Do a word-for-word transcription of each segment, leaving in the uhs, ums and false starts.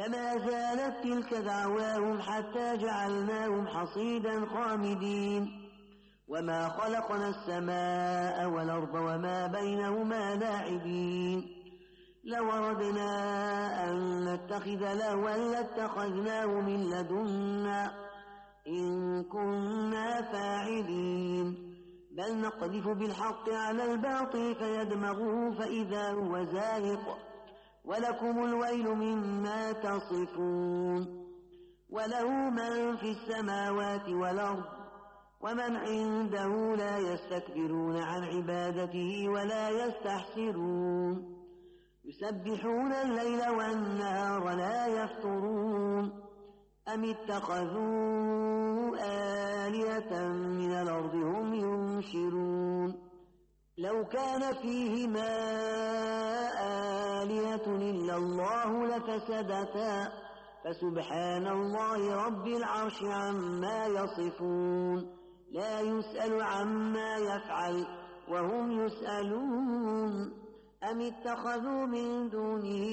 فما زالت تلك دعواهم حتى جعلناهم حصيدا خامدين وما خلقنا السماء والأرض وما بينهما لاعبين لو أردنا أن نتخذ لهوا لاتخذناه من لدنا إن كنا فاعلين بل نقذف بالحق على الباطل فيدمغه فإذا هو زاهق ولكم الويل مما تصفون وله من في السماوات والأرض ومن عنده لا يستكبرون عن عبادته ولا يستحسرون يسبحون الليل والنهار لا يفترون أم اتخذوا آلهة من الأرض هم ينشرون لو كان فيهما آلهة إلا الله لفسدتا فسبحان الله رب العرش عما يصفون لا يسأل عما يفعل وهم يسألون أم اتخذوا من دونه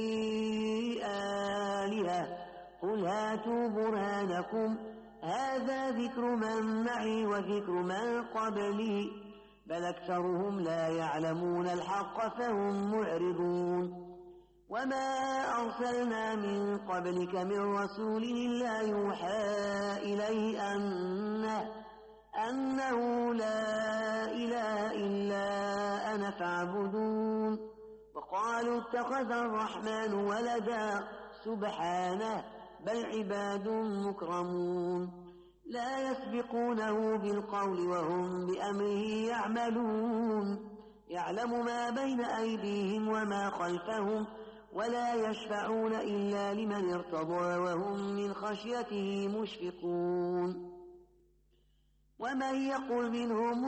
آلهة قل هاتوا برهانكم هذا ذكر من معي وذكر من قبلي بل أكثرهم لا يعلمون الحق فهم معرضون وما أرسلنا من قبلك من رسول إلا يوحى إليه أنه, أنه لا إله إلا أنا فاعبدون وقالوا اتخذ الرحمن ولدا سبحانه بل عباد مكرمون لا يسبقونه بالقول وهم بأمره يعملون يعلم ما بين أيديهم وما خلفهم ولا يشفعون إلا لمن ارتضى وهم من خشيته مشفقون ومن يقل منهم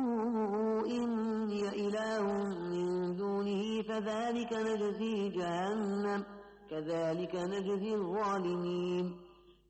إني إله من دونه فذلك نجزي جهنم كذلك نجزي الظالمين